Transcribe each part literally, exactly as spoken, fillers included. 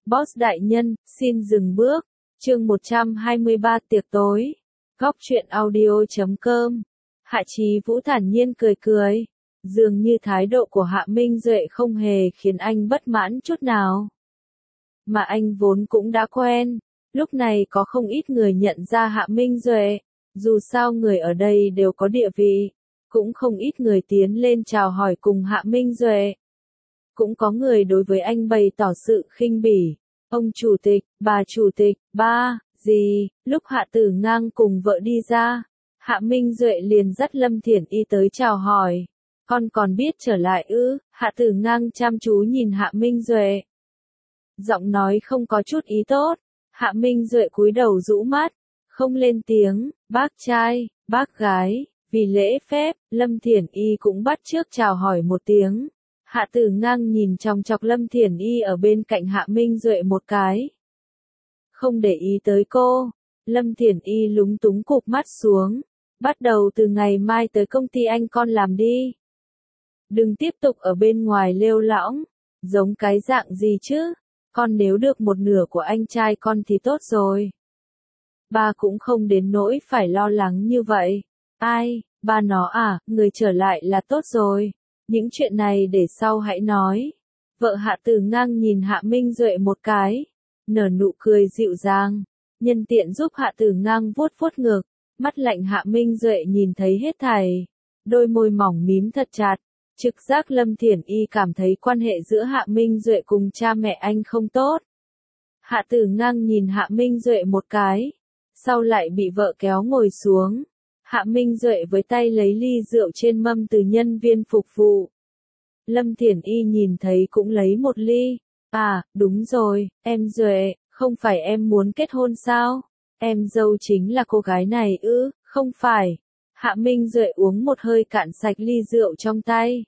Boss đại nhân, xin dừng bước. Chương một trăm hai mươi ba tiệc tối. Góc truyện audio chấm com. Hạ Chí Vũ thản nhiên cười cười. Dường như thái độ của Hạ Minh Duệ không hề khiến anh bất mãn chút nào. Mà anh vốn cũng đã quen. Lúc này có không ít người nhận ra Hạ Minh Duệ. Dù sao người ở đây đều có địa vị. Cũng không ít người tiến lên chào hỏi cùng Hạ Minh Duệ. Cũng có người đối với anh bày tỏ sự khinh bỉ. Ông chủ tịch, bà chủ tịch, ba, gì, lúc Hạ Tử Ngang cùng vợ đi ra, Hạ Minh Duệ liền dắt Lâm Thiển Y tới chào hỏi. Con còn biết trở lại ư? Hạ Tử Ngang chăm chú nhìn Hạ Minh Duệ. Giọng nói không có chút ý tốt. Hạ Minh Duệ cúi đầu rũ mắt, không lên tiếng. Bác trai, bác gái, vì lễ phép, Lâm Thiển Y cũng bắt chước chào hỏi một tiếng. Hạ Tử Ngang nhìn chòng chọc Lâm Thiển Y ở bên cạnh Hạ Minh Duệ một cái. Không để ý tới cô, Lâm Thiển Y lúng túng cụp mắt xuống. Bắt đầu từ ngày mai tới công ty anh con làm đi. Đừng tiếp tục ở bên ngoài lêu lõng, giống cái dạng gì chứ, con nếu được một nửa của anh trai con thì tốt rồi. Ba cũng không đến nỗi phải lo lắng như vậy. Ai, ba nó à, người trở lại là tốt rồi. Những chuyện này để sau hãy nói. Vợ Hạ Tử Ngang nhìn Hạ Minh Duệ một cái, nở nụ cười dịu dàng, nhân tiện giúp Hạ Tử Ngang vuốt vuốt ngực. Mắt lạnh Hạ Minh Duệ nhìn thấy hết thảy, đôi môi mỏng mím thật chặt. Trực giác Lâm Thiển Y cảm thấy quan hệ giữa Hạ Minh Duệ cùng cha mẹ anh không tốt. Hạ Tử Ngang nhìn Hạ Minh Duệ một cái, sau lại bị vợ kéo ngồi xuống. Hạ Minh Duệ với tay lấy ly rượu trên mâm từ nhân viên phục vụ. Lâm Thiển Y nhìn thấy cũng lấy một ly. À, đúng rồi, em Duệ, không phải em muốn kết hôn sao? Em dâu chính là cô gái này ư? Không phải. Hạ Minh Duệ uống một hơi cạn sạch ly rượu trong tay.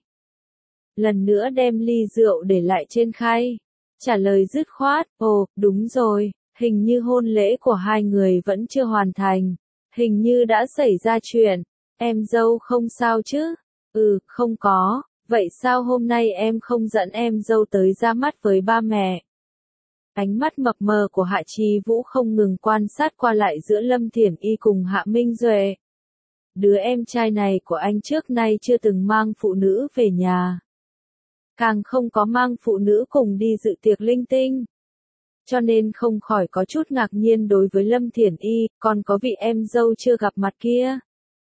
Lần nữa đem ly rượu để lại trên khay. Trả lời dứt khoát, ồ, đúng rồi, hình như hôn lễ của hai người vẫn chưa hoàn thành. Hình như đã xảy ra chuyện. Em dâu không sao chứ? Ừ, không có. Vậy sao hôm nay em không dẫn em dâu tới ra mắt với ba mẹ? Ánh mắt mập mờ của Hạ Chí Vũ không ngừng quan sát qua lại giữa Lâm Thiển Y cùng Hạ Minh Duệ. Đứa em trai này của anh trước nay chưa từng mang phụ nữ về nhà. Càng không có mang phụ nữ cùng đi dự tiệc linh tinh. Cho nên không khỏi có chút ngạc nhiên đối với Lâm Thiển Y, còn có vị em dâu chưa gặp mặt kia.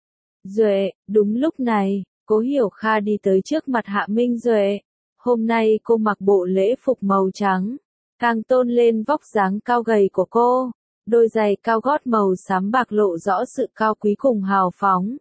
Duệ, đúng lúc này, Cố Hiểu Kha đi tới trước mặt Hạ Minh Duệ. Hôm nay cô mặc bộ lễ phục màu trắng, càng tôn lên vóc dáng cao gầy của cô. Đôi giày cao gót màu xám bạc lộ rõ sự cao quý cùng hào phóng.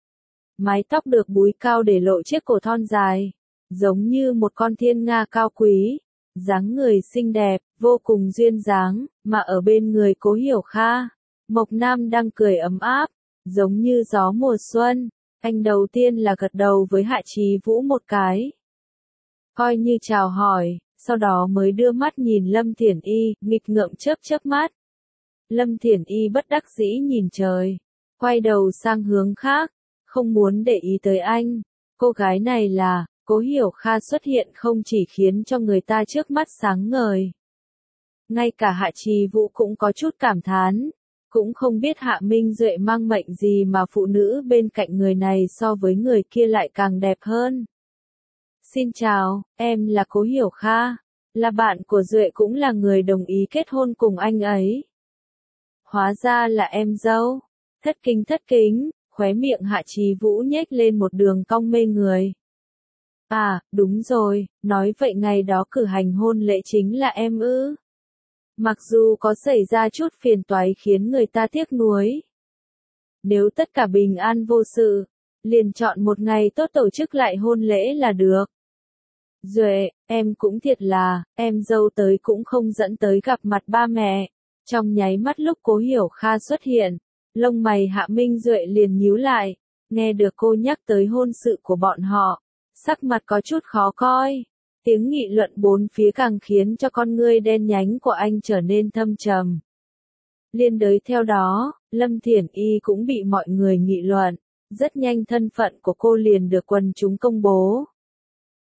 Mái tóc được búi cao để lộ chiếc cổ thon dài, giống như một con thiên nga cao quý. Dáng người xinh đẹp, vô cùng duyên dáng, mà ở bên người Cố Hiểu Kha, Mộc Nam đang cười ấm áp, giống như gió mùa xuân. Anh đầu tiên là gật đầu với Hạ Chí Vũ một cái, coi như chào hỏi, sau đó mới đưa mắt nhìn Lâm Thiển Y, nghịch ngợm chớp chớp mắt. Lâm Thiển Y bất đắc dĩ nhìn trời, quay đầu sang hướng khác, không muốn để ý tới anh. Cô gái này là, Cố Hiểu Kha xuất hiện không chỉ khiến cho người ta trước mắt sáng ngời. Ngay cả Hạ Chí Vũ cũng có chút cảm thán, cũng không biết Hạ Minh Duệ mang mệnh gì mà phụ nữ bên cạnh người này so với người kia lại càng đẹp hơn. Xin chào, em là Cố Hiểu Kha, là bạn của Duệ cũng là người đồng ý kết hôn cùng anh ấy. Hóa ra là em dâu. Thất kính thất kính, khóe miệng Hạ Chí Vũ nhếch lên một đường cong mê người. À, đúng rồi, nói vậy ngày đó cử hành hôn lễ chính là em ư? Mặc dù có xảy ra chút phiền toái khiến người ta tiếc nuối. Nếu tất cả bình an vô sự, liền chọn một ngày tốt tổ chức lại hôn lễ là được. Duệ, em cũng thiệt là, em dâu tới cũng không dẫn tới gặp mặt ba mẹ. Trong nháy mắt lúc Cố Hiểu Kha xuất hiện, lông mày Hạ Minh Duệ liền nhíu lại, nghe được cô nhắc tới hôn sự của bọn họ, sắc mặt có chút khó coi. Tiếng nghị luận bốn phía càng khiến cho con ngươi đen nhánh của anh trở nên thâm trầm. Liên đới theo đó, Lâm Thiển Y cũng bị mọi người nghị luận, rất nhanh thân phận của cô liền được quần chúng công bố.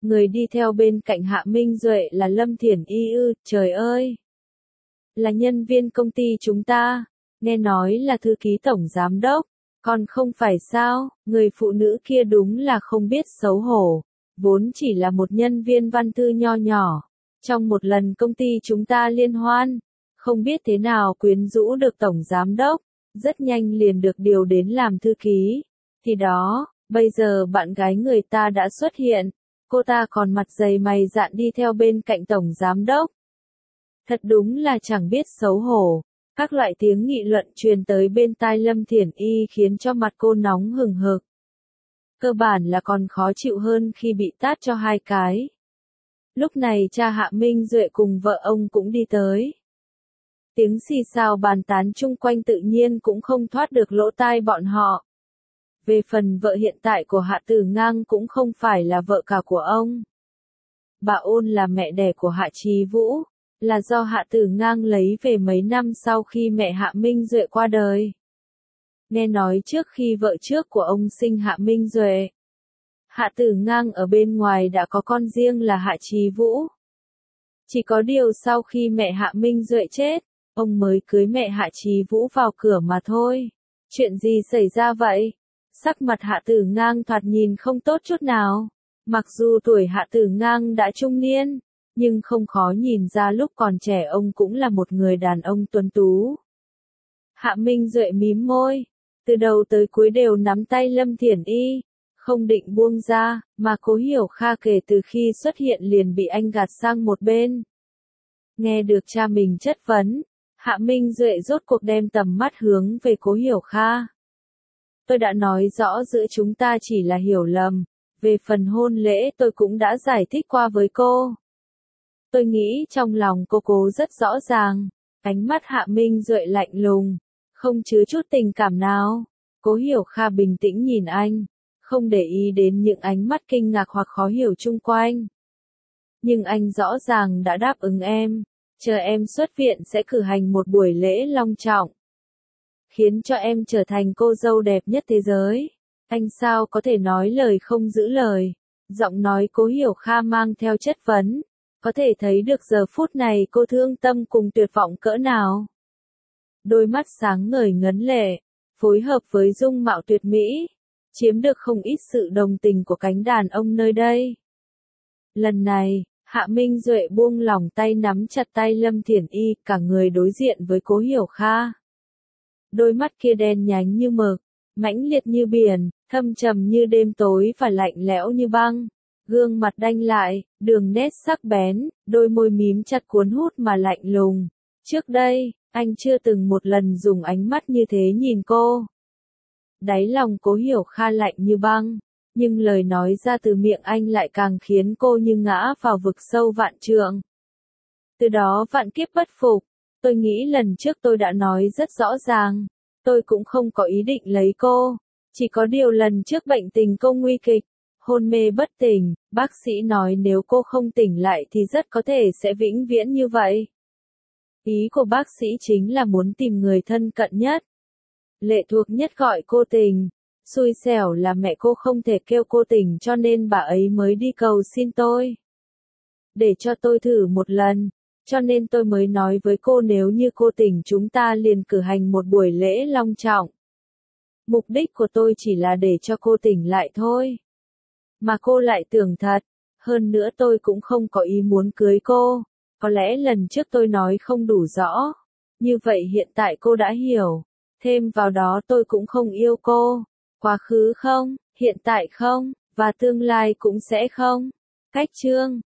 Người đi theo bên cạnh Hạ Minh Duệ là Lâm Thiển Y ư, trời ơi! Là nhân viên công ty chúng ta, nghe nói là thư ký tổng giám đốc, còn không phải sao, người phụ nữ kia đúng là không biết xấu hổ, vốn chỉ là một nhân viên văn thư nho nhỏ. Trong một lần công ty chúng ta liên hoan, không biết thế nào quyến rũ được tổng giám đốc, rất nhanh liền được điều đến làm thư ký. Thì đó, bây giờ bạn gái người ta đã xuất hiện, cô ta còn mặt dày mày dạn đi theo bên cạnh tổng giám đốc. Thật đúng là chẳng biết xấu hổ. Các loại tiếng nghị luận truyền tới bên tai Lâm Thiển Y khiến cho mặt cô nóng hừng hực. Cơ bản là còn khó chịu hơn khi bị tát cho hai cái. Lúc này cha Hạ Minh Duệ cùng vợ ông cũng đi tới. Tiếng xì xào bàn tán chung quanh tự nhiên cũng không thoát được lỗ tai bọn họ. Về phần vợ hiện tại của Hạ Tử Ngang cũng không phải là vợ cả của ông. Bà Ôn là mẹ đẻ của Hạ Chí Vũ, là do Hạ Tử Ngang lấy về mấy năm sau khi mẹ Hạ Minh Duệ qua đời. Nghe nói trước khi vợ trước của ông sinh Hạ Minh Duệ, Hạ Tử Ngang ở bên ngoài đã có con riêng là Hạ Chí Vũ. Chỉ có điều sau khi mẹ Hạ Minh Duệ chết, ông mới cưới mẹ Hạ Chí Vũ vào cửa mà thôi. Chuyện gì xảy ra vậy? Sắc mặt Hạ Tử Ngang thoạt nhìn không tốt chút nào. Mặc dù tuổi Hạ Tử Ngang đã trung niên, nhưng không khó nhìn ra lúc còn trẻ ông cũng là một người đàn ông tuấn tú. Hạ Minh Duệ mím môi, từ đầu tới cuối đều nắm tay Lâm Thiển Y, không định buông ra, mà Cố Hiểu Kha kể từ khi xuất hiện liền bị anh gạt sang một bên. Nghe được cha mình chất vấn, Hạ Minh Duệ rốt cuộc đem tầm mắt hướng về Cố Hiểu Kha. Tôi đã nói rõ giữa chúng ta chỉ là hiểu lầm, về phần hôn lễ tôi cũng đã giải thích qua với cô. Tôi nghĩ trong lòng cô cố rất rõ ràng, ánh mắt Hạ Minh Duệ lạnh lùng, không chứa chút tình cảm nào. Cố Hiểu Kha bình tĩnh nhìn anh, không để ý đến những ánh mắt kinh ngạc hoặc khó hiểu chung quanh. Nhưng anh rõ ràng đã đáp ứng em, chờ em xuất viện sẽ cử hành một buổi lễ long trọng, khiến cho em trở thành cô dâu đẹp nhất thế giới. Anh sao có thể nói lời không giữ lời? Giọng nói Cố Hiểu Kha mang theo chất vấn, có thể thấy được giờ phút này cô thương tâm cùng tuyệt vọng cỡ nào. Đôi mắt sáng ngời ngấn lệ, phối hợp với dung mạo tuyệt mỹ, chiếm được không ít sự đồng tình của cánh đàn ông nơi đây. Lần này, Hạ Minh Duệ buông lỏng tay nắm chặt tay Lâm Thiển Y, cả người đối diện với Cố Hiểu Kha. Đôi mắt kia đen nhánh như mực, mãnh liệt như biển, thâm trầm như đêm tối và lạnh lẽo như băng. Gương mặt đanh lại, đường nét sắc bén, đôi môi mím chặt cuốn hút mà lạnh lùng. Trước đây, anh chưa từng một lần dùng ánh mắt như thế nhìn cô. Đáy lòng Cố Hiểu Kha lạnh như băng, nhưng lời nói ra từ miệng anh lại càng khiến cô như ngã vào vực sâu vạn trượng. Từ đó vạn kiếp bất phục, tôi nghĩ lần trước tôi đã nói rất rõ ràng, tôi cũng không có ý định lấy cô, chỉ có điều lần trước bệnh tình cô nguy kịch, hôn mê bất tỉnh, bác sĩ nói nếu cô không tỉnh lại thì rất có thể sẽ vĩnh viễn như vậy. Ý của bác sĩ chính là muốn tìm người thân cận nhất, lệ thuộc nhất gọi cô tình. Xui xẻo là mẹ cô không thể kêu cô tỉnh cho nên bà ấy mới đi cầu xin tôi, để cho tôi thử một lần, cho nên tôi mới nói với cô nếu như cô tỉnh chúng ta liền cử hành một buổi lễ long trọng. Mục đích của tôi chỉ là để cho cô tỉnh lại thôi. Mà cô lại tưởng thật, hơn nữa tôi cũng không có ý muốn cưới cô, có lẽ lần trước tôi nói không đủ rõ, như vậy hiện tại cô đã hiểu, thêm vào đó tôi cũng không yêu cô. Quá khứ không, hiện tại không, và tương lai cũng sẽ không. Cách chương